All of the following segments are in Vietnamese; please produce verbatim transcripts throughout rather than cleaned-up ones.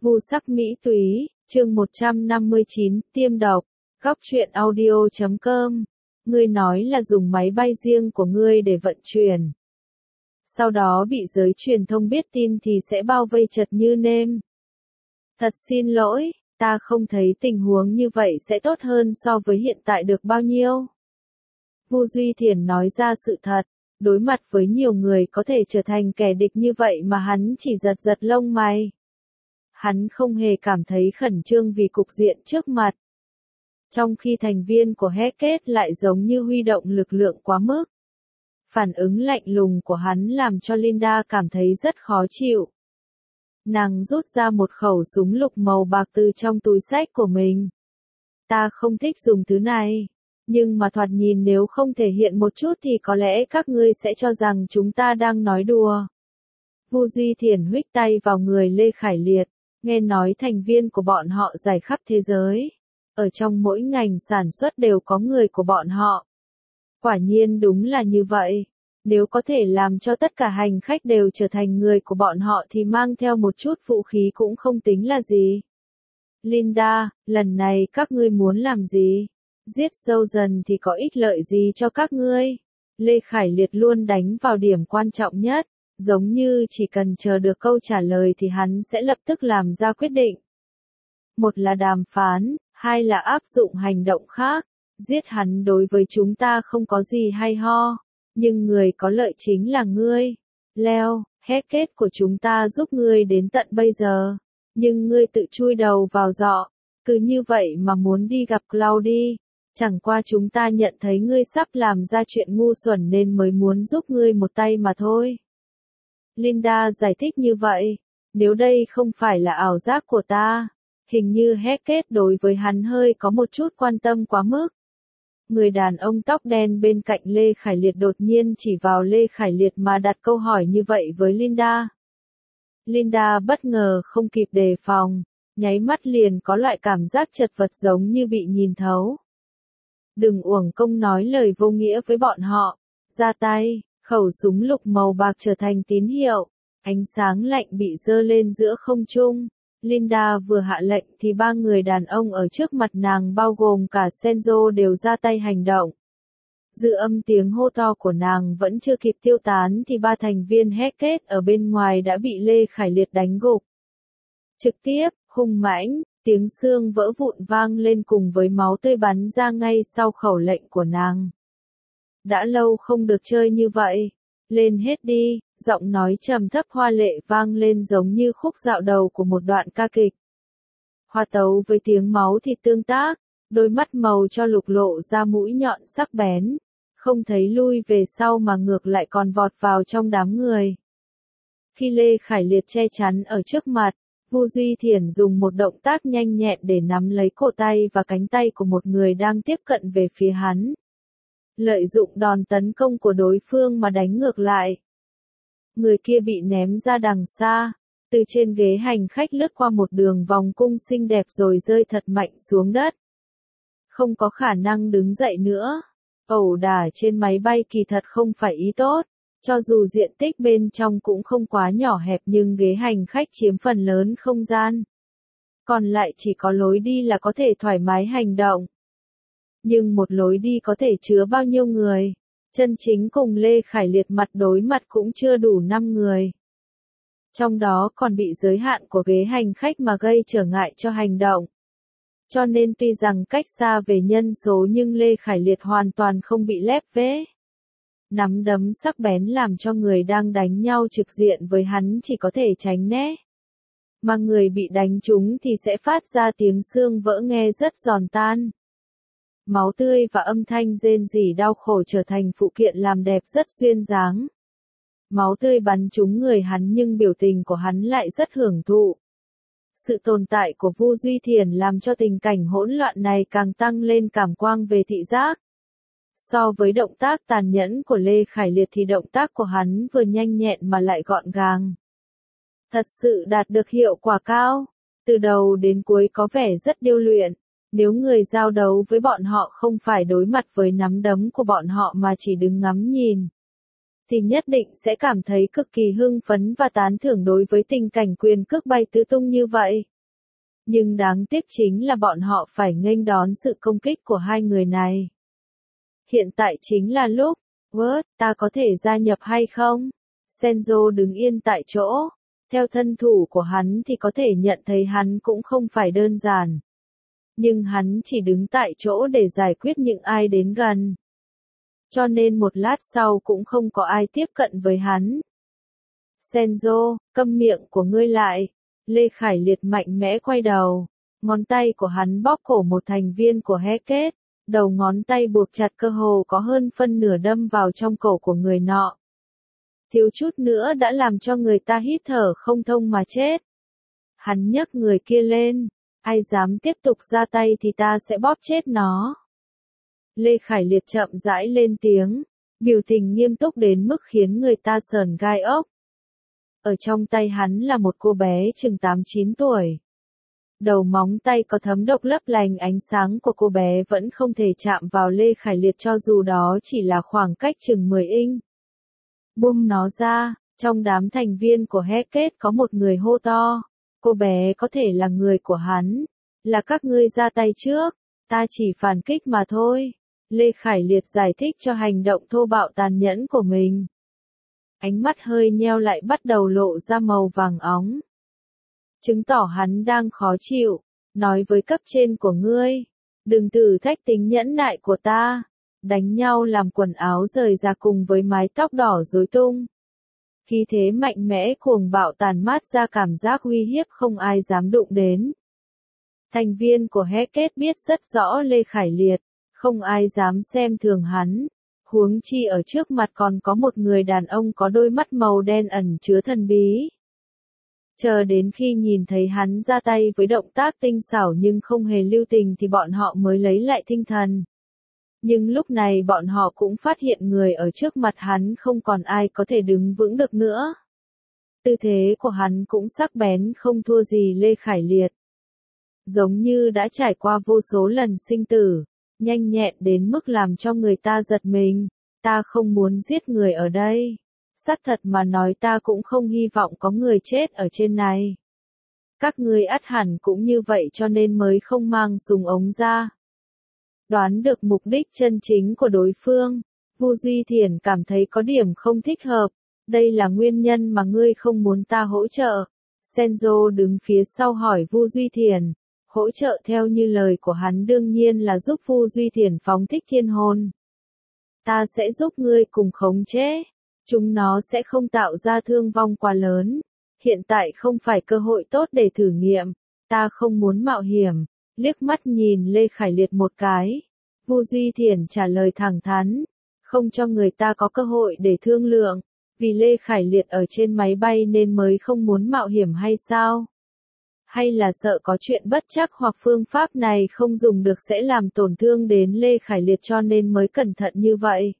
Vu sắc mỹ túy, chương một trăm năm mươi chín, tiêm độc, góc truyện audio chấm com. Ngươi nói là dùng máy bay riêng của ngươi để vận chuyển. Sau đó bị giới truyền thông biết tin thì sẽ bao vây chật như nêm. Thật xin lỗi, ta không thấy tình huống như vậy sẽ tốt hơn so với hiện tại được bao nhiêu. Vu Duy Thiển nói ra sự thật, đối mặt với nhiều người có thể trở thành kẻ địch như vậy mà hắn chỉ giật giật lông mày. Hắn không hề cảm thấy khẩn trương vì cục diện trước mặt. Trong khi thành viên của Heket lại giống như huy động lực lượng quá mức. Phản ứng lạnh lùng của hắn làm cho Linda cảm thấy rất khó chịu. Nàng rút ra một khẩu súng lục màu bạc từ trong túi xách của mình. Ta không thích dùng thứ này, nhưng mà thoạt nhìn nếu không thể hiện một chút thì có lẽ các ngươi sẽ cho rằng chúng ta đang nói đùa. Vu Duy Thiển huých tay vào người Lê Khải Liệt, nghe nói thành viên của bọn họ rải khắp thế giới. Ở trong mỗi ngành sản xuất đều có người của bọn họ. Quả nhiên đúng là như vậy. Nếu có thể làm cho tất cả hành khách đều trở thành người của bọn họ thì mang theo một chút vũ khí cũng không tính là gì. Linda, lần này các ngươi muốn làm gì? Giết sâu dần thì có ích lợi gì cho các ngươi? Lê Khải Liệt luôn đánh vào điểm quan trọng nhất, giống như chỉ cần chờ được câu trả lời thì hắn sẽ lập tức làm ra quyết định. Một là đàm phán, hai là áp dụng hành động khác. Giết hắn đối với chúng ta không có gì hay ho, nhưng người có lợi chính là ngươi. Leo, Heket của chúng ta giúp ngươi đến tận bây giờ, nhưng ngươi tự chui đầu vào giọ, cứ như vậy mà muốn đi gặp Claudia. Chẳng qua chúng ta nhận thấy ngươi sắp làm ra chuyện ngu xuẩn nên mới muốn giúp ngươi một tay mà thôi. Linda giải thích như vậy, nếu đây không phải là ảo giác của ta, hình như Heket đối với hắn hơi có một chút quan tâm quá mức. Người đàn ông tóc đen bên cạnh Lê Khải Liệt đột nhiên chỉ vào Lê Khải Liệt mà đặt câu hỏi như vậy với Linda. Linda bất ngờ không kịp đề phòng, nháy mắt liền có loại cảm giác chật vật giống như bị nhìn thấu. Đừng uổng công nói lời vô nghĩa với bọn họ, ra tay, khẩu súng lục màu bạc trở thành tín hiệu, ánh sáng lạnh bị dơ lên giữa không trung. Linda vừa hạ lệnh thì ba người đàn ông ở trước mặt nàng bao gồm cả Senzo đều ra tay hành động. Dư âm tiếng hô to của nàng vẫn chưa kịp tiêu tán thì ba thành viên Heket ở bên ngoài đã bị Lê Khải Liệt đánh gục. Trực tiếp, hung mãnh, tiếng xương vỡ vụn vang lên cùng với máu tươi bắn ra ngay sau khẩu lệnh của nàng. Đã lâu không được chơi như vậy. Lên hết đi, giọng nói trầm thấp hoa lệ vang lên giống như khúc dạo đầu của một đoạn ca kịch. Hòa tấu với tiếng máu thịt tương tác, đôi mắt màu cho lục lộ ra mũi nhọn sắc bén, không thấy lui về sau mà ngược lại còn vọt vào trong đám người. Khi Lê Khải Liệt che chắn ở trước mặt, Vu Duy Thiển dùng một động tác nhanh nhẹn để nắm lấy cổ tay và cánh tay của một người đang tiếp cận về phía hắn. Lợi dụng đòn tấn công của đối phương mà đánh ngược lại. Người kia bị ném ra đằng xa, từ trên ghế hành khách lướt qua một đường vòng cung xinh đẹp rồi rơi thật mạnh xuống đất. Không có khả năng đứng dậy nữa. Ẩu đả trên máy bay kỳ thật không phải ý tốt, cho dù diện tích bên trong cũng không quá nhỏ hẹp nhưng ghế hành khách chiếm phần lớn không gian. Còn lại chỉ có lối đi là có thể thoải mái hành động. Nhưng một lối đi có thể chứa bao nhiêu người? Chân chính cùng Lê Khải Liệt mặt đối mặt cũng chưa đủ năm người. Trong đó còn bị giới hạn của ghế hành khách mà gây trở ngại cho hành động. Cho nên tuy rằng cách xa về nhân số nhưng Lê Khải Liệt hoàn toàn không bị lép vế. Nắm đấm sắc bén làm cho người đang đánh nhau trực diện với hắn chỉ có thể tránh né. Mà người bị đánh trúng thì sẽ phát ra tiếng xương vỡ nghe rất giòn tan. Máu tươi và âm thanh rên rỉ đau khổ trở thành phụ kiện làm đẹp rất duyên dáng. Máu tươi bắn trúng người hắn nhưng biểu tình của hắn lại rất hưởng thụ. Sự tồn tại của Vu Duy Thiển làm cho tình cảnh hỗn loạn này càng tăng lên cảm quang về thị giác. So với động tác tàn nhẫn của Lê Khải Liệt thì động tác của hắn vừa nhanh nhẹn mà lại gọn gàng. Thật sự đạt được hiệu quả cao. Từ đầu đến cuối có vẻ rất điêu luyện. Nếu người giao đấu với bọn họ không phải đối mặt với nắm đấm của bọn họ mà chỉ đứng ngắm nhìn, thì nhất định sẽ cảm thấy cực kỳ hưng phấn và tán thưởng đối với tình cảnh quyền cước bay tứ tung như vậy. Nhưng đáng tiếc chính là bọn họ phải nghênh đón sự công kích của hai người này. Hiện tại chính là lúc, Word, ta có thể gia nhập hay không? Senzo đứng yên tại chỗ. Theo thân thủ của hắn thì có thể nhận thấy hắn cũng không phải đơn giản. Nhưng hắn chỉ đứng tại chỗ để giải quyết những ai đến gần. Cho nên một lát sau cũng không có ai tiếp cận với hắn. Senzo, câm miệng của ngươi lại. Lê Khải Liệt mạnh mẽ quay đầu. Ngón tay của hắn bóp cổ một thành viên của Heket. Đầu ngón tay buộc chặt cơ hồ có hơn phân nửa đâm vào trong cổ của người nọ. Thiếu chút nữa đã làm cho người ta hít thở không thông mà chết. Hắn nhấc người kia lên. Ai dám tiếp tục ra tay thì ta sẽ bóp chết nó. Lê Khải Liệt chậm rãi lên tiếng. Biểu tình nghiêm túc đến mức khiến người ta sờn gai ốc. Ở trong tay hắn là một cô bé chừng tám chín tuổi. Đầu móng tay có thấm độc lấp lánh, ánh sáng của cô bé vẫn không thể chạm vào Lê Khải Liệt cho dù đó chỉ là khoảng cách chừng mười inch. Buông nó ra, trong đám thành viên của Heket có một người hô to. Cô bé có thể là người của hắn. Là các ngươi ra tay trước, ta chỉ phản kích mà thôi. Lê Khải Liệt giải thích cho hành động thô bạo tàn nhẫn của mình. Ánh mắt hơi nheo lại bắt đầu lộ ra màu vàng óng. Chứng tỏ hắn đang khó chịu. Nói với cấp trên của ngươi. Đừng thử thách tính nhẫn nại của ta. Đánh nhau làm quần áo rời ra cùng với mái tóc đỏ rối tung. Khí thế mạnh mẽ cuồng bạo tàn mát ra cảm giác uy hiếp không ai dám đụng đến. Thành viên của Heket biết rất rõ Lê Khải Liệt. Không ai dám xem thường hắn. Huống chi ở trước mặt còn có một người đàn ông có đôi mắt màu đen ẩn chứa thần bí. Chờ đến khi nhìn thấy hắn ra tay với động tác tinh xảo nhưng không hề lưu tình thì bọn họ mới lấy lại tinh thần. Nhưng lúc này bọn họ cũng phát hiện người ở trước mặt hắn không còn ai có thể đứng vững được nữa. Tư thế của hắn cũng sắc bén không thua gì Lê Khải Liệt. Giống như đã trải qua vô số lần sinh tử, nhanh nhẹn đến mức làm cho người ta giật mình. Ta không muốn giết người ở đây. Xác thật mà nói ta cũng không hy vọng có người chết ở trên này. Các ngươi ắt hẳn cũng như vậy cho nên mới không mang súng ống ra. Đoán được mục đích chân chính của đối phương, Vu Duy Thiển cảm thấy có điểm không thích hợp. Đây là nguyên nhân mà ngươi không muốn ta hỗ trợ. Senzo đứng phía sau hỏi Vu Duy Thiển. Hỗ trợ theo như lời của hắn đương nhiên là giúp Vu Duy Thiển phóng thích thiên hồn. Ta sẽ giúp ngươi cùng khống chế. Chúng nó sẽ không tạo ra thương vong quá lớn. Hiện tại không phải cơ hội tốt để thử nghiệm. Ta không muốn mạo hiểm. Liếc mắt nhìn Lê Khải Liệt một cái. Vu Duy Thiển trả lời thẳng thắn. Không cho người ta có cơ hội để thương lượng. Vì Lê Khải Liệt ở trên máy bay nên mới không muốn mạo hiểm hay sao? Hay là sợ có chuyện bất trắc hoặc phương pháp này không dùng được sẽ làm tổn thương đến Lê Khải Liệt cho nên mới cẩn thận như vậy?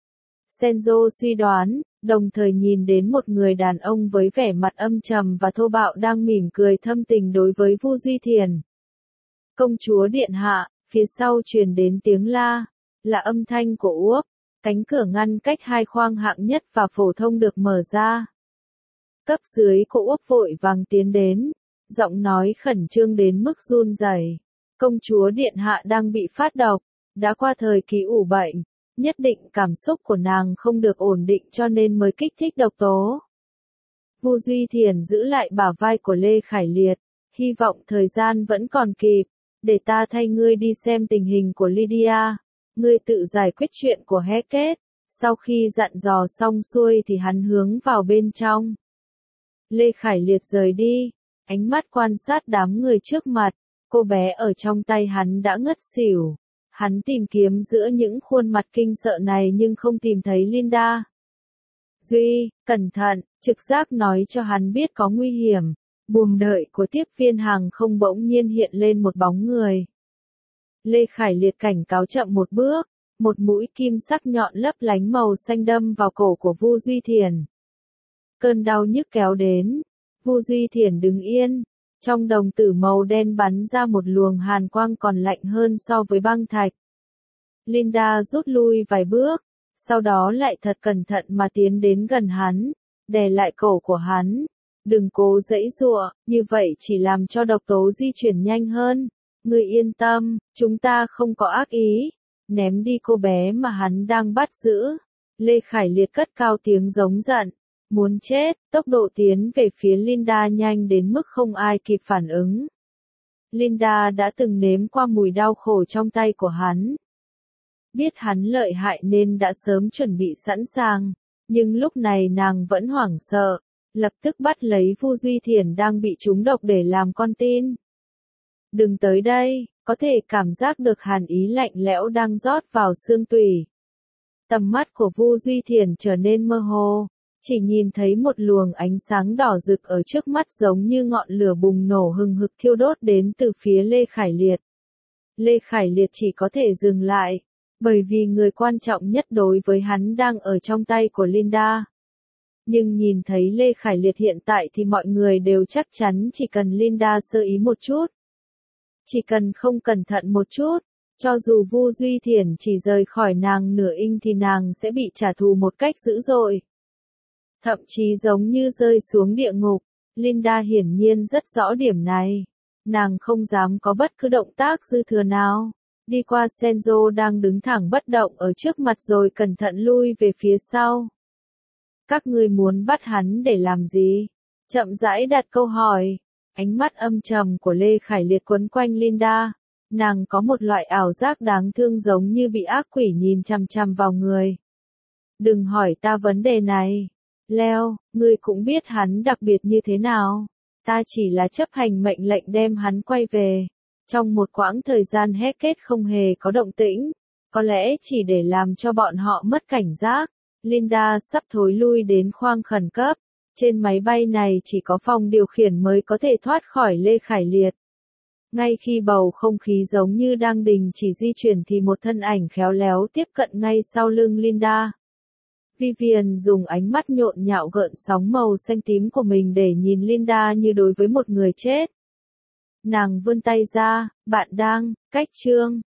Senzo suy đoán, đồng thời nhìn đến một người đàn ông với vẻ mặt âm trầm và thô bạo đang mỉm cười thâm tình đối với Vu Duy Thiển. Công chúa điện hạ, phía sau truyền đến tiếng la, là âm thanh của Uốc. Cánh cửa ngăn cách hai khoang hạng nhất và phổ thông được mở ra. Cấp dưới của Uốc vội vàng tiến đến, giọng nói khẩn trương đến mức run rẩy. Công chúa điện hạ đang bị phát độc, đã qua thời kỳ ủ bệnh, nhất định cảm xúc của nàng không được ổn định cho nên mới kích thích độc tố. Vu Duy Thiển giữ lại bả vai của Lê Khải Liệt, hy vọng thời gian vẫn còn kịp, để ta thay ngươi đi xem tình hình của Lydia. Ngươi tự giải quyết chuyện của Heket. Sau khi dặn dò xong xuôi thì hắn hướng vào bên trong. Lê Khải Liệt rời đi, ánh mắt quan sát đám người trước mặt. Cô bé ở trong tay hắn đã ngất xỉu. Hắn tìm kiếm giữa những khuôn mặt kinh sợ này nhưng không tìm thấy Linda. Duy, cẩn thận, trực giác nói cho hắn biết có nguy hiểm. Buồng đợi của tiếp viên hàng không bỗng nhiên hiện lên một bóng người. Lê Khải Liệt cảnh cáo chậm một bước, một mũi kim sắc nhọn lấp lánh màu xanh đâm vào cổ của Vu Duy Thiển. Cơn đau nhức kéo đến, Vu Duy Thiển đứng yên, trong đồng tử màu đen bắn ra một luồng hàn quang còn lạnh hơn so với băng thạch. Linda rút lui vài bước, Sau đó lại thật cẩn thận mà tiến đến gần hắn, đè lại cổ của hắn. Đừng cố giãy giụa, như vậy chỉ làm cho độc tố di chuyển nhanh hơn. Ngươi yên tâm, chúng ta không có ác ý. Ném đi cô bé mà hắn đang bắt giữ. Lê Khải Liệt cất cao tiếng giống giận. Muốn chết, tốc độ tiến về phía Linda nhanh đến mức không ai kịp phản ứng. Linda đã từng nếm qua mùi đau khổ trong tay của hắn. Biết hắn lợi hại nên đã sớm chuẩn bị sẵn sàng, nhưng lúc này nàng vẫn hoảng sợ, lập tức bắt lấy Vu Duy Thiển đang bị trúng độc để làm con tin. Đừng tới đây, có thể cảm giác được hàn ý lạnh lẽo đang rót vào xương tủy. Tầm mắt của Vu Duy Thiển trở nên mơ hồ, chỉ nhìn thấy một luồng ánh sáng đỏ rực ở trước mắt giống như ngọn lửa bùng nổ hừng hực thiêu đốt đến từ phía Lê Khải Liệt. Lê Khải Liệt chỉ có thể dừng lại, bởi vì người quan trọng nhất đối với hắn đang ở trong tay của Linda. Nhưng nhìn thấy Lê Khải Liệt hiện tại thì mọi người đều chắc chắn chỉ cần Linda sơ ý một chút. Chỉ cần không cẩn thận một chút, cho dù Vu Duy Thiển chỉ rời khỏi nàng nửa inch thì nàng sẽ bị trả thù một cách dữ dội. Thậm chí giống như rơi xuống địa ngục, Linda hiển nhiên rất rõ điểm này. Nàng không dám có bất cứ động tác dư thừa nào. Đi qua Senzo đang đứng thẳng bất động ở trước mặt rồi cẩn thận lui về phía sau. Các ngươi muốn bắt hắn để làm gì? Chậm rãi đặt câu hỏi. Ánh mắt âm trầm của Lê Khải Liệt quấn quanh Linda. Nàng có một loại ảo giác đáng thương giống như bị ác quỷ nhìn chằm chằm vào người. Đừng hỏi ta vấn đề này. Leo, ngươi cũng biết hắn đặc biệt như thế nào. Ta chỉ là chấp hành mệnh lệnh đem hắn quay về. Trong một quãng thời gian Heket không hề có động tĩnh. Có lẽ chỉ để làm cho bọn họ mất cảnh giác. Linda sắp thối lui đến khoang khẩn cấp. Trên máy bay này chỉ có phòng điều khiển mới có thể thoát khỏi Lê Khải Liệt. Ngay khi bầu không khí giống như đang đình chỉ di chuyển thì một thân ảnh khéo léo tiếp cận ngay sau lưng Linda. Vivian dùng ánh mắt nhộn nhạo gợn sóng màu xanh tím của mình để nhìn Linda như đối với một người chết. Nàng vươn tay ra, bạn đang, cách chương.